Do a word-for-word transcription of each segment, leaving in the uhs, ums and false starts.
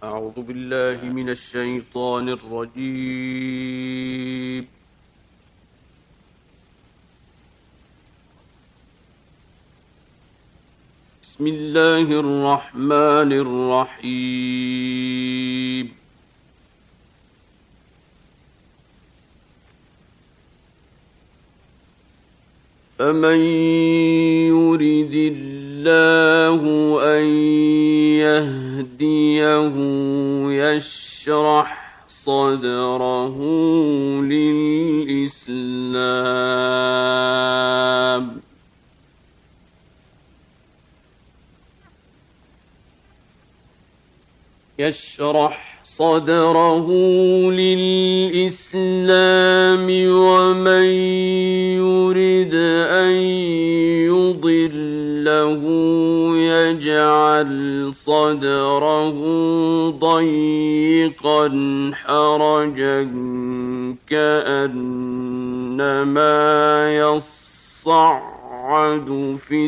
أعوذ بالله من الشيطان الرجيم. بسم الله الرحمن الرحيم. فمن يرد الله أن يهديه يشرح صدره للإسلام يشرح صدره للإسلام ومن يرد أن يضله يجعل صدره ضيقا حرجا كأنما يصعد في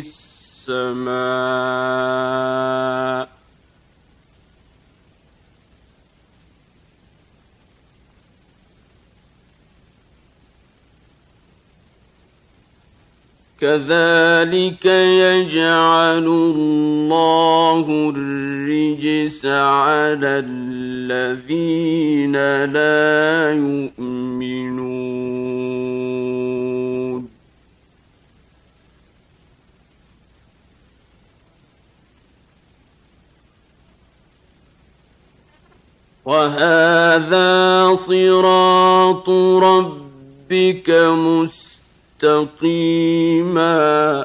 السماء كذلك يجعل الله الرجس على الذين لا يؤمنون. وهذا صراط ربك مستقيما مستقيما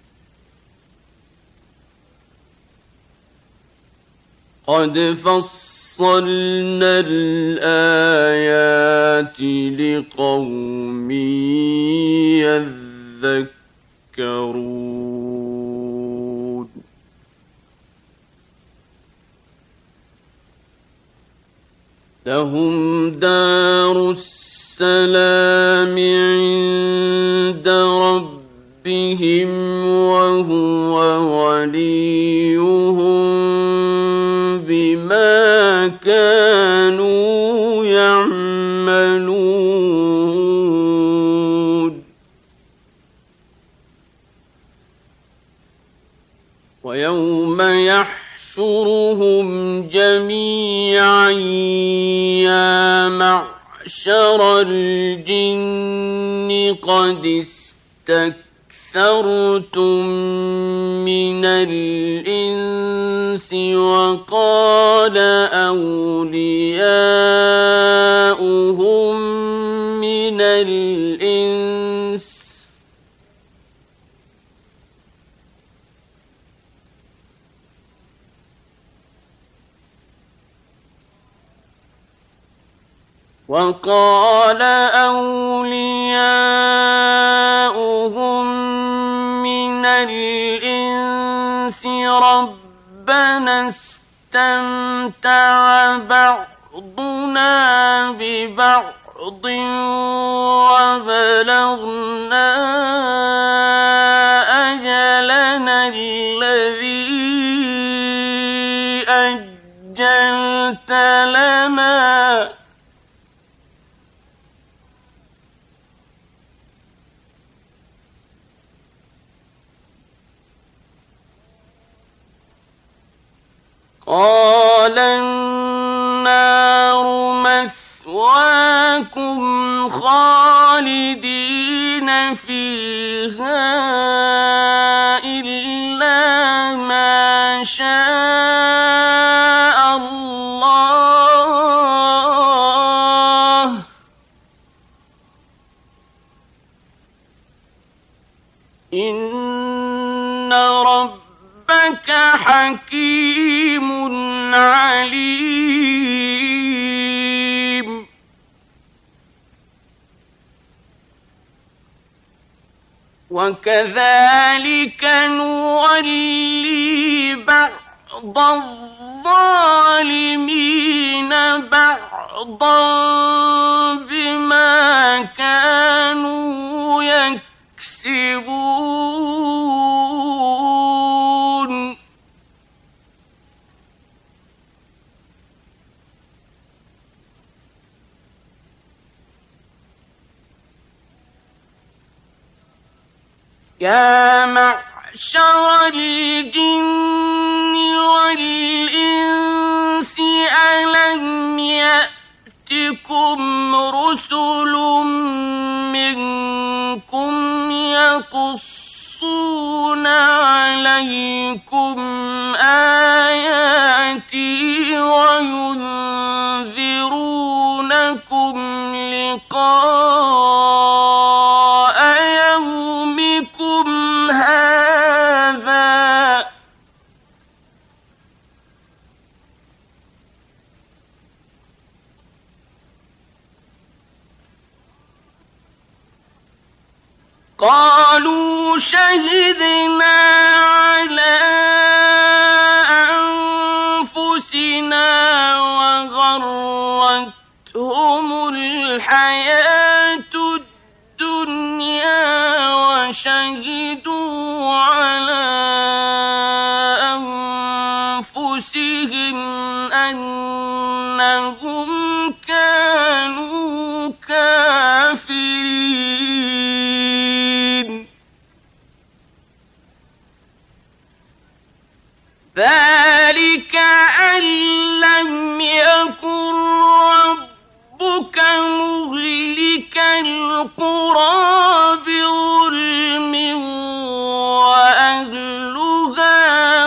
قد فصلنا الآيات لقوم يذكرون. لهم دار السلام عند ربهم وهو وليهم بما كانوا يعملون. ويوم يحشرهم جميعا يا معشر الجن قد استكثرتم من الإنس وقال أولياؤهم من الإنس وقال أولياؤهم من الإنس ربنا استمتع بعضنا ببعض وبلغنا أجلنا الذي أجلت لنا قال النار مثواكم خالدين فيها إلا ما شاء الله إن ربك حكيم عليم. وكذلك نولي بعض الظالمين بعضا بما كانوا يكسبون. يا معشر الجن والإنس ألم يأتكم رسل منكم يقصون عليكم آياتي وينذرونكم لقاء يومكم هذا قالوا شهدنا على أنفسنا وغرتهم الحياة الدنيا وشهدوا على أنفسهم أنهم كانوا كافرين ذلك أن لم يكن ربك مهلك القرى بظلم وأهلها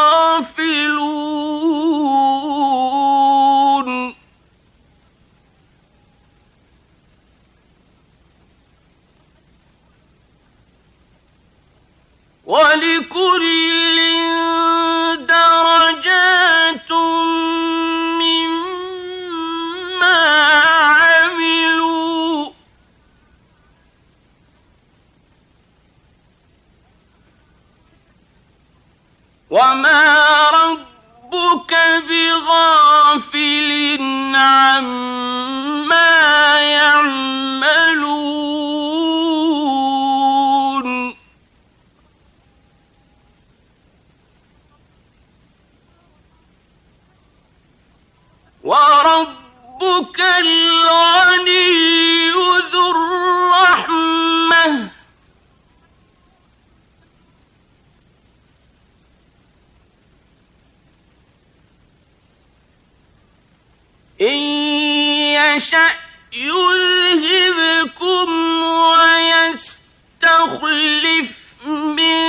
غافلون ولكل درجات مما عملوا وما ربك بغافل عما يعملون وربك الغني ذو الرحمة إن يشأ يذهبكم ويستخلف من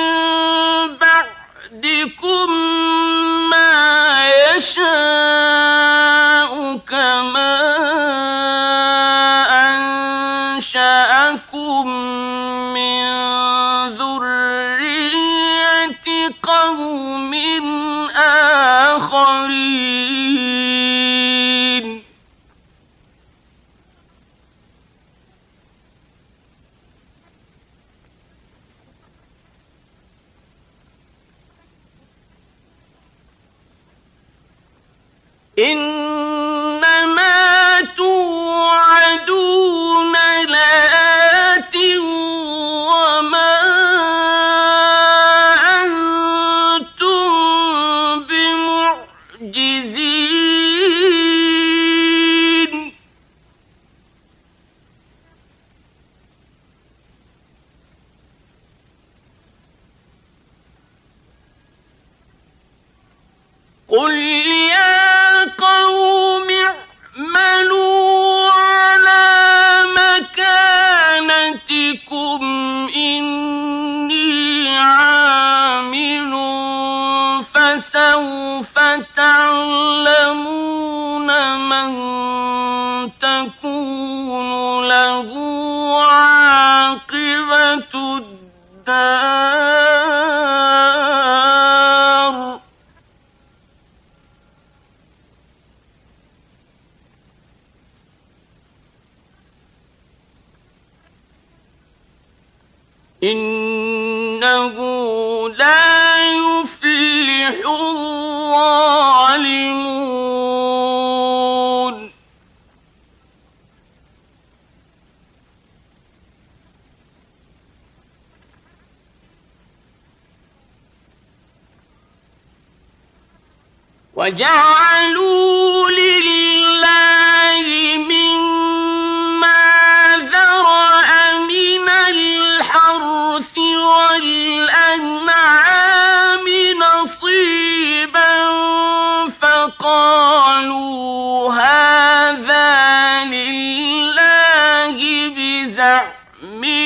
بعدكم ما يشاء كما أنشأكم من ذرية قوم آخرين إنما توعدون لآت وما أنتم بمعجزين قل يا قوم اعملوا على مكانتكم إني عامل فسوف تعلمون من تكون له عاقبة الدار إنه لا يفلح الظالمون وجعلوا لله مما ذرأ من الحرث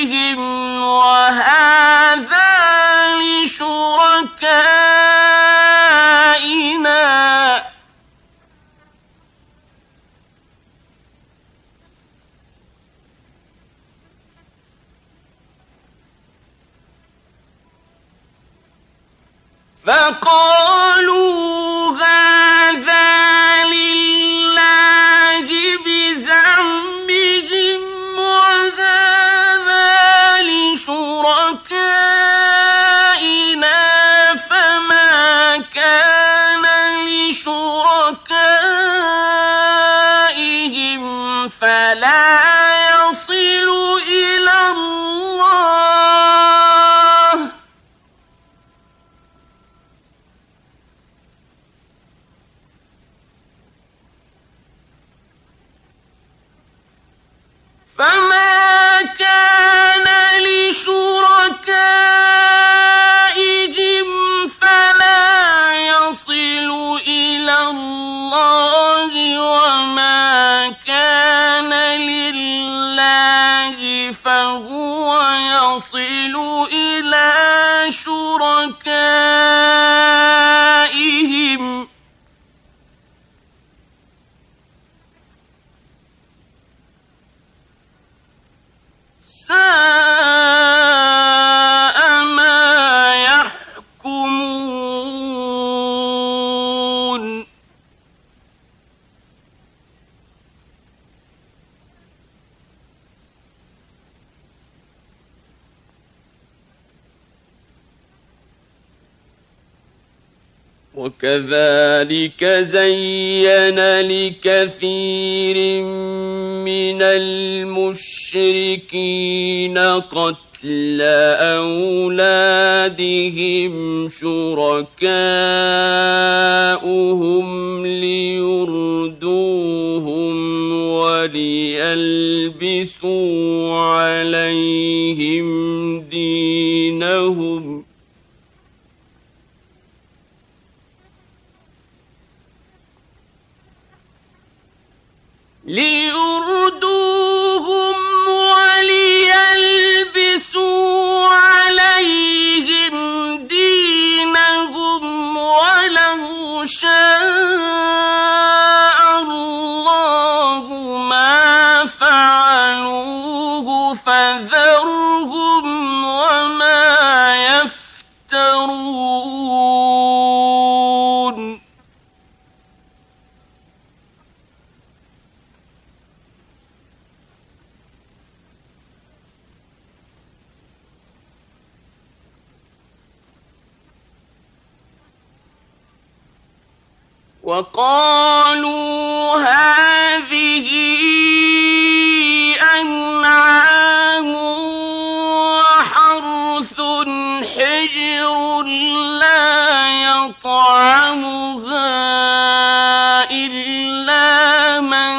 لِشُرَكَائِهِمْ وَهَٰذَا لِشُرَكَائِنَا ۖ فَقَالُوا هَٰذَا لِلَّهِ بِزَعْمِهِمْ وَهَٰذَا لِشُرَكَائِنَا فَمَا كَانَ لِشُرَكَائِهِمْ فَلَا يَصِلُ إِلَى اللَّهِ فَمَا كَانَ لِشُرَكَائِهِمْ فَلَا يَصِلُ إِلَى اللَّهِ وَمَا كَانَ لِلَّهِ فَهُوَ يَصِلُ إِلَىٰ شُرَكَائِهِمْ ۗ سَاءَ مَا يَحْكُمُونَ. وَكَذَٰلِكَ زَيَّنَ لِكَثِيرٍ مِّنَ الْمُشْرِكِينَ قَتْلَ أَوْلَادِهِمْ شُرَكَاؤُهُمْ لِيُرْدُوهُمْ وَلِيَلْبِسُوا عَلَيْهِمْ دِينَهُمْ ۖ لِيُرْدُوهُمْ وَلِيَلْبِسُوا عَلَيْهِمْ دِينَهُمْ وَلَوْ شَاءَ اللَّهُ مَا فَعَلُوهُ فَذَرْهُمْ وَمَا يَفْتَرُونَ. وَقَالُوا هَٰذِهِ أَنْعَامٌ وَحَرْثٌ حِجْرٌ لَّا يَطْعَمُهَا إِلَّا مَن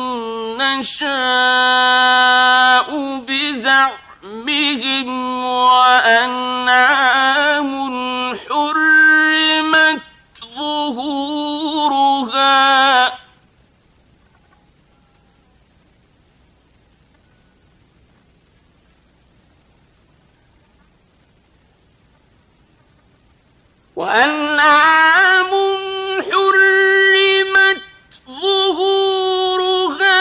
نَّشَاءُ بِزَعْمِهِمْ، وَأَنْعَامٌ حُرِّمَتْ ظُهُورُهَا وَأَنْعَامٌ حُرِّمَتْ ظُهُورُهَا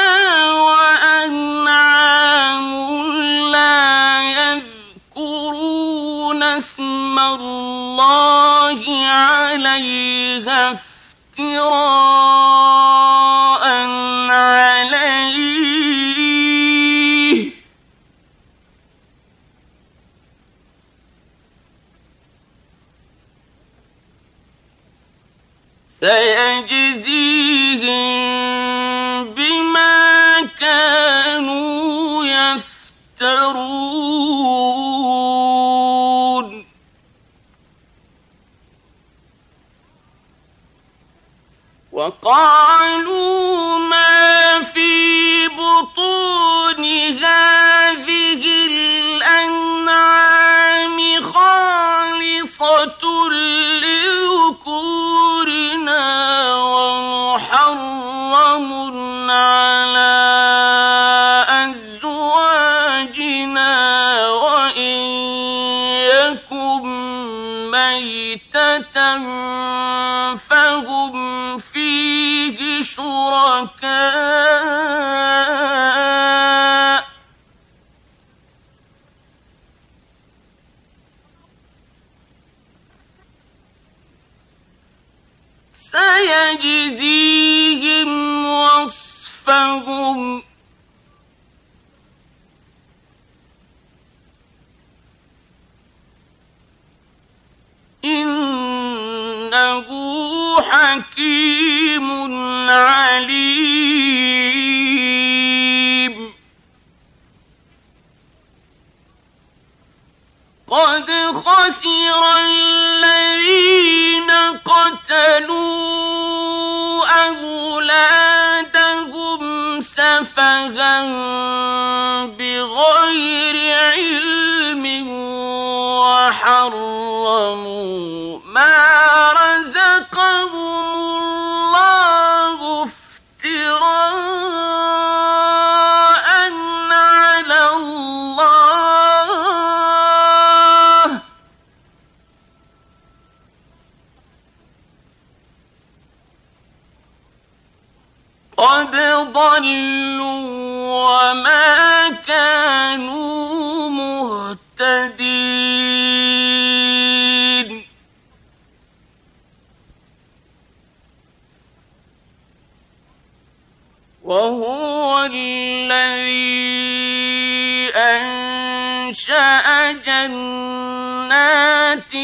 وَأَنْعَامٌ لَّا يَذْكُرُونَ اسْمَ اللَّهِ عَلَيْهَا افْتِرَاءً عَلَيْهِ ۚ سَيَجْزِيهِم بِمَا كَانُوا يَفْتَرُونَ. وَقَالُوا مَا فِي بُطُونِ هَٰذِهِ الْأَنْعَامِ خَالِصَةٌ لِّذُكُورِنَا وَمُحَرَّمٌ شركاء سيجزيهم وصفهم إنه حكيم عليم قد خسر الذين قتلوا أولادهم سفها بغير علم وحرموا ما رزقهم الله افتراء على الله قد ضلوا وما كانوا مهتدين وهو الذي أنشأ جنات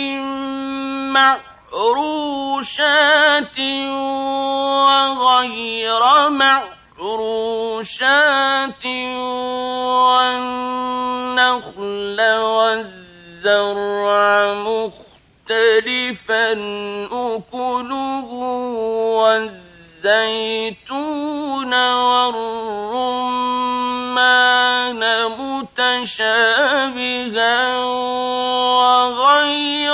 معروشات وغير معروشات والنخل والزرع مختلفا أكله والزيتون والرمان متشابها وغير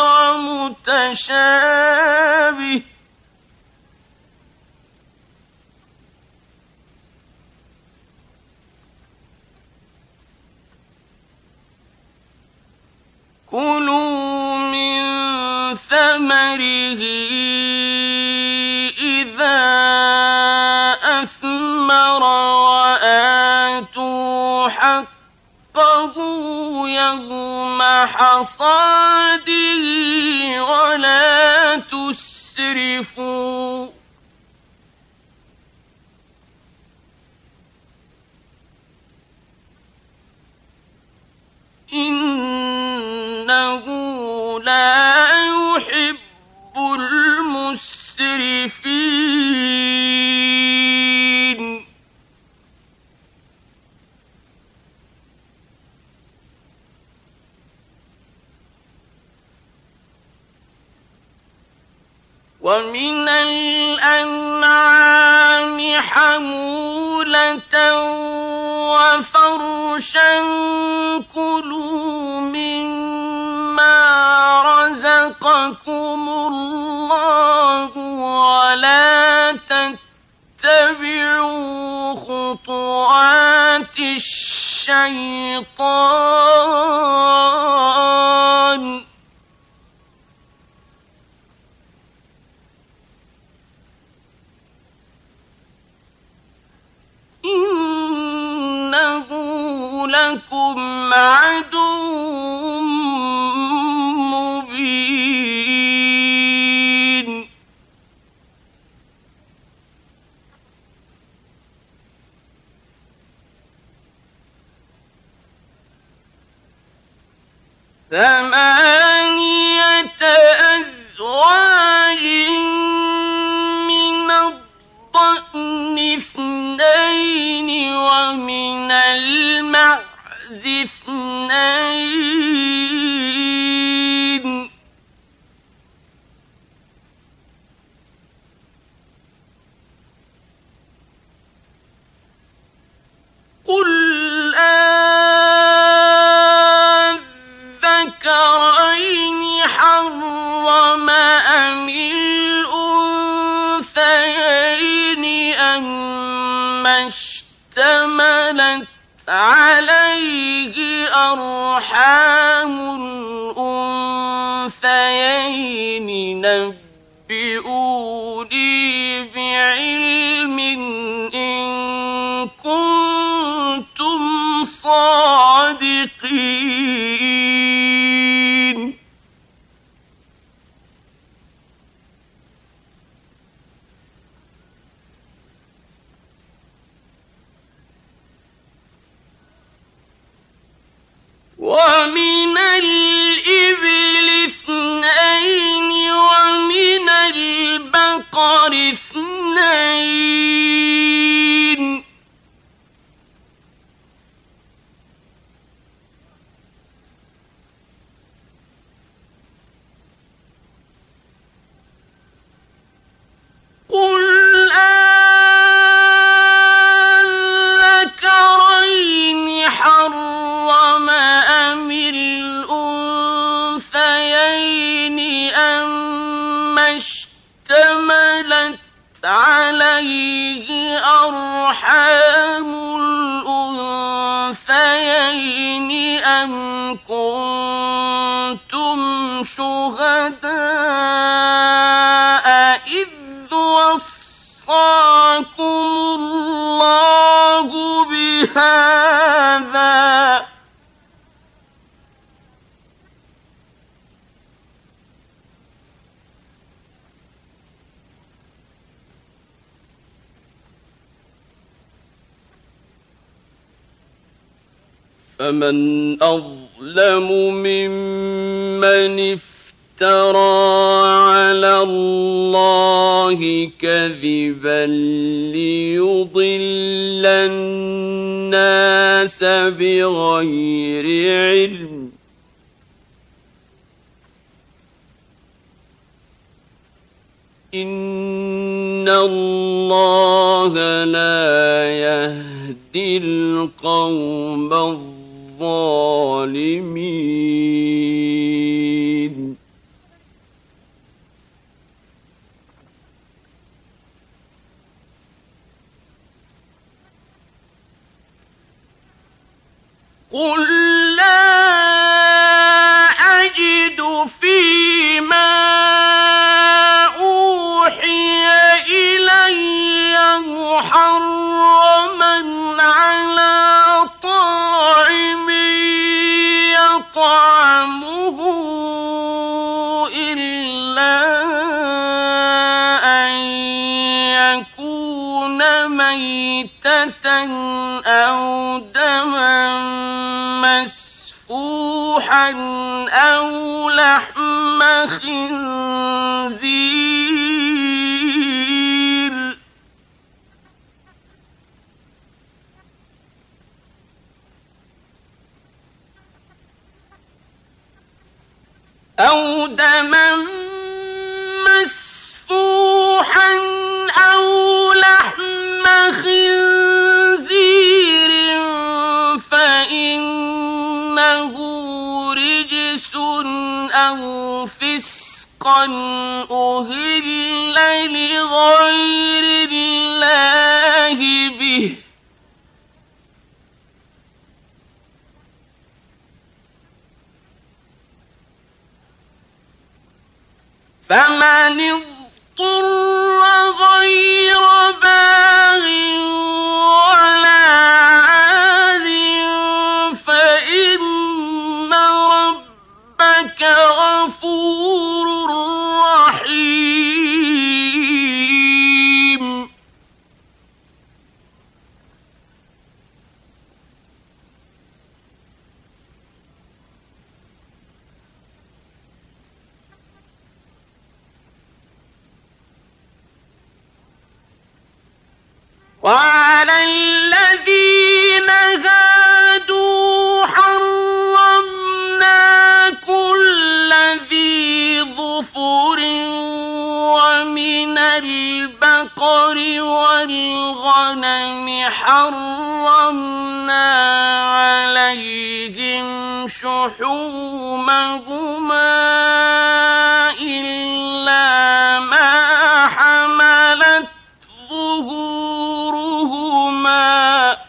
متشابه كلوا من ثمره إذا أثمر وآتوا حقه يوم حصاده ولا تسرفوا إنه لا يحب المسرفين ومن الأنعام حمولة وفرشا كلوا مما رزقكم الله ولا تتبعوا خطوات الشيطان إنه لكم عدو مبين ثمانية أزواج من الضأن اثنين ومن المعز اثنين قل أذكرين حرم أم الأنثيين أما اشتملت عليه أرحام الأنثيين نبئوني بعلم إن الصادقين ومن الإبل اثنين ومن البقر اثنين قل أذكرين حرم أم الأنثيين أما اشتملت عليه أرحام الأنثيين أم كنتم شهداء إذ وصاكم الله بهذا فمن أظلم ممن افترى على الله كذبا ليضل الناس بغير علم إن الله لا يهدي القوم الظالمين قل لا أجد فيما أوحي إلي محرما على طاعم يطعمه إلا أن يكون ميتة أو دما مسفوحا أو لحم خنزير أو دما مسفوحا أو لحم خنزير فإنه رجس أو فسقا أهل لغير الله به فمن اضطر غير باغ ولا عاد فإن ربك غفور رحيم وعلى الذين هادوا حرمنا كل ذي ظفر ومن البقر والغنم حرمنا عليهم شحومهما إلا ما حملت ظهورهما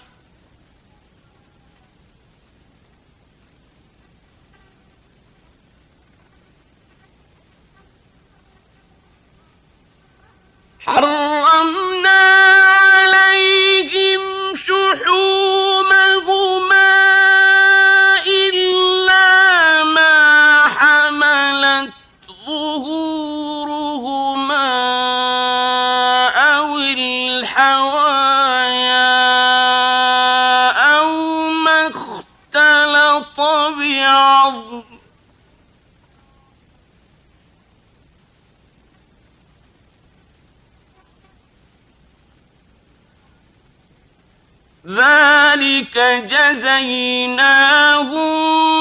حرمنا عليهم شحومهما العظم ذلك جزيناهم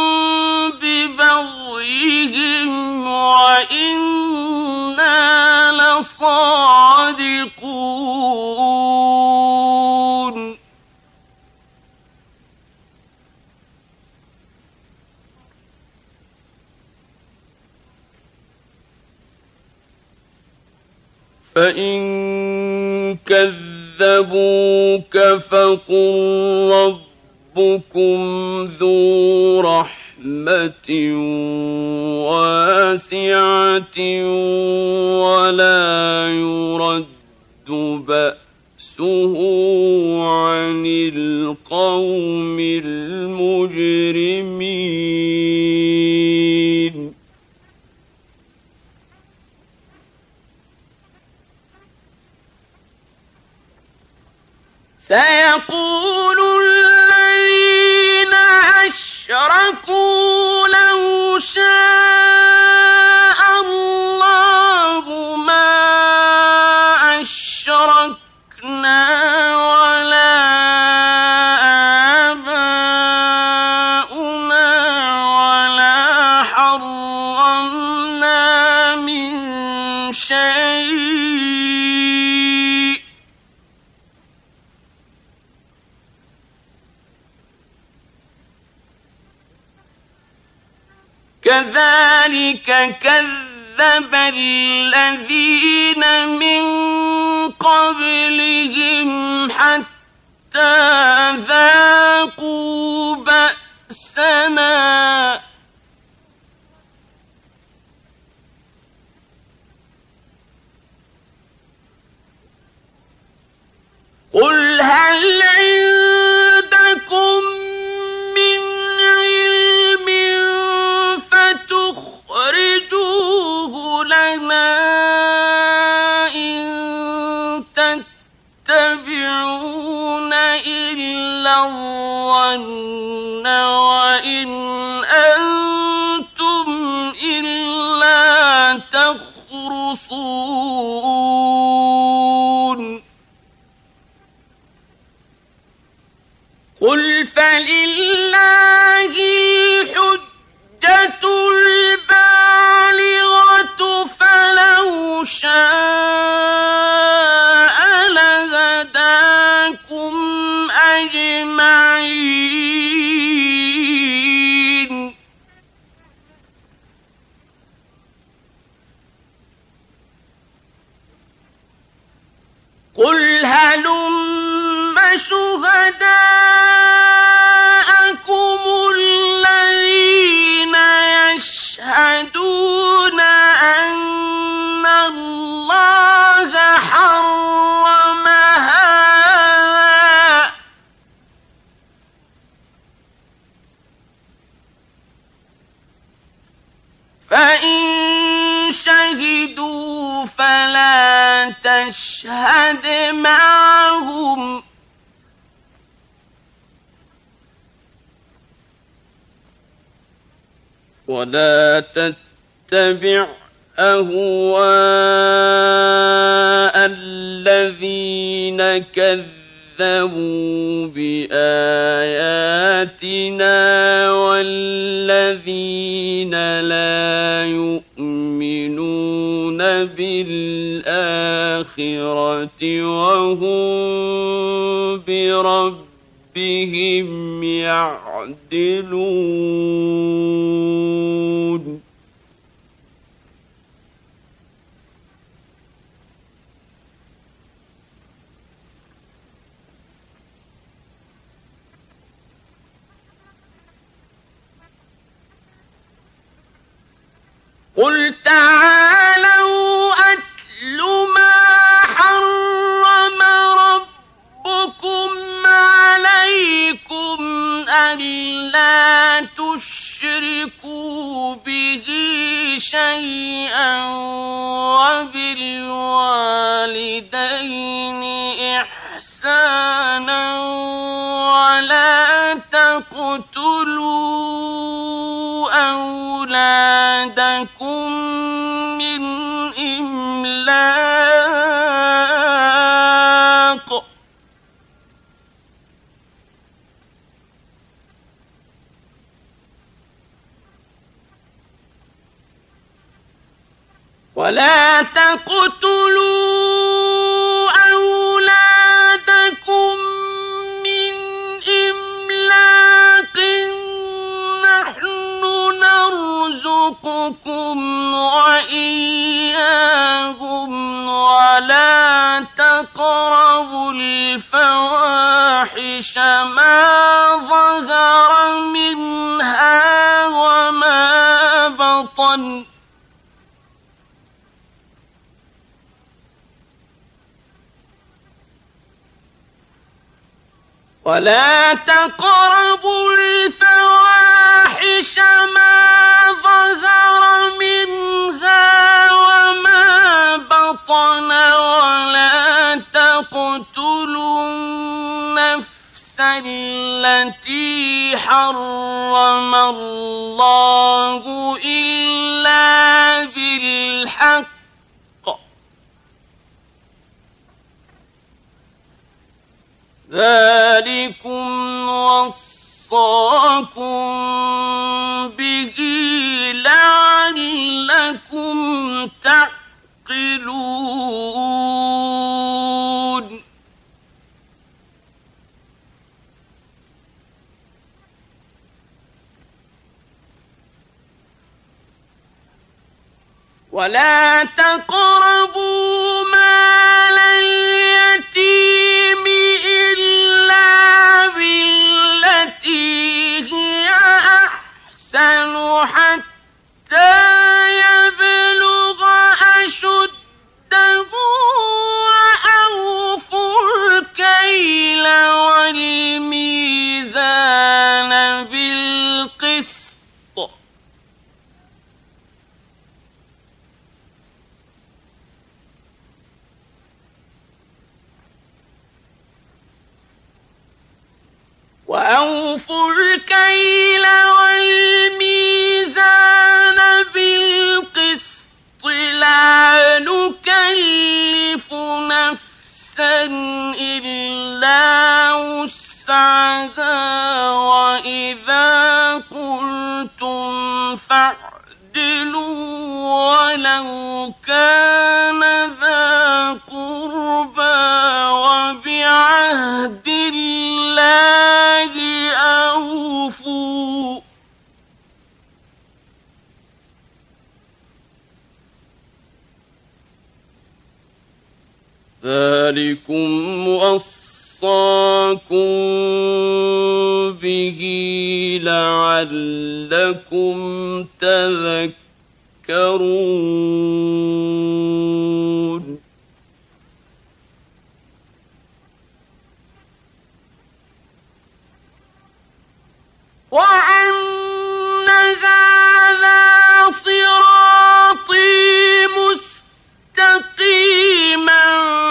ببغيهم وإنا لصادقون فإن كذبوك فقل ربكم ذو رحمة واسعة ولا يرد بأسه عن القوم المجرمين سيقول الذين أشركوا لو شاء الله ما أشركنا ولا آباؤنا ولا حرمنا من شيء كذلك كذب الذين من قبلهم حتى ذاقوا بأسنا قل هل عندكم من علم فتخرجوه لنا إن تتبعون إلا الظن وإن أنتم إلا تخرصون قل فلله الحجة البالغة فلو شاء لهداكم أجمعين قل هلم شهداءكم الذين يشهدون أن الله حرم هذا فإن شهدوا فلا تشهد معهم ولا تتبع أهواء الذين كذبوا بآياتنا والذين لا يؤمنون بالآخرة وهم بربهم يعدلون قل تعالوا أتل ما حرم ربكم عليكم ألا تشركوا به شيئا وبالوالدين إحسانا ولا تقتلوا أولادكم من إملاق ولا تقتلوا أولادكم من إملاق نحن نرزقكم وإياهم ولا تقربوا الفواحش ما ظهر منها وما بطن ولا تقربوا الفواحش ما ظهر منها وما بطن ولا تقتلوا النفس التي حرم الله إلا بالحق ذلكم وصاكم به لعلكم تعقلون ولا تقربوا مال اليتيم إلا بالتي هي أحسن حتى يبلغ أشده وأوفوا الكيل والميزان بالقسط وأوفوا الكيل والميزان بالقسط لا نكلف نفسا إلا وسعها وإذا قلتم فاعدلوا ولو كان ذا قربى وبعهد الله أوفوا ذلكم وصاكم به لعلكم تذكرون وأن هذا صراطي مستقيما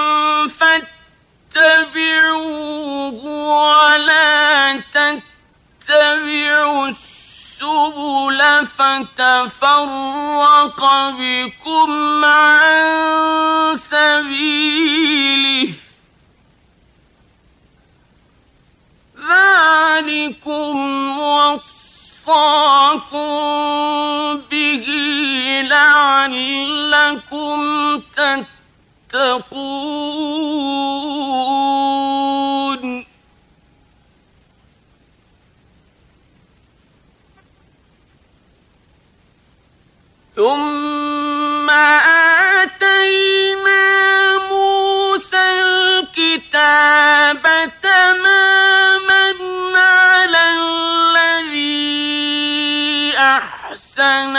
فاتبعوه ولا تتبعوا السبل فتفرق بكم عن سبيله ذلكم وصاكم به لعلكم تتقون ثم آتينا موسى الكتاب تماما على الذي أحسن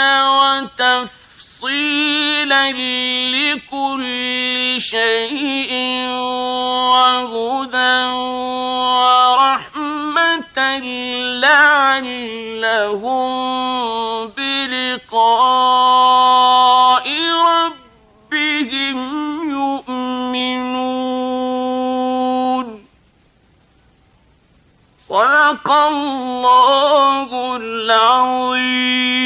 وتفصيلا لكل شيء وهدى ورحمة لعلهم بلقاء ربهم يؤمنون صدق الله العظيم.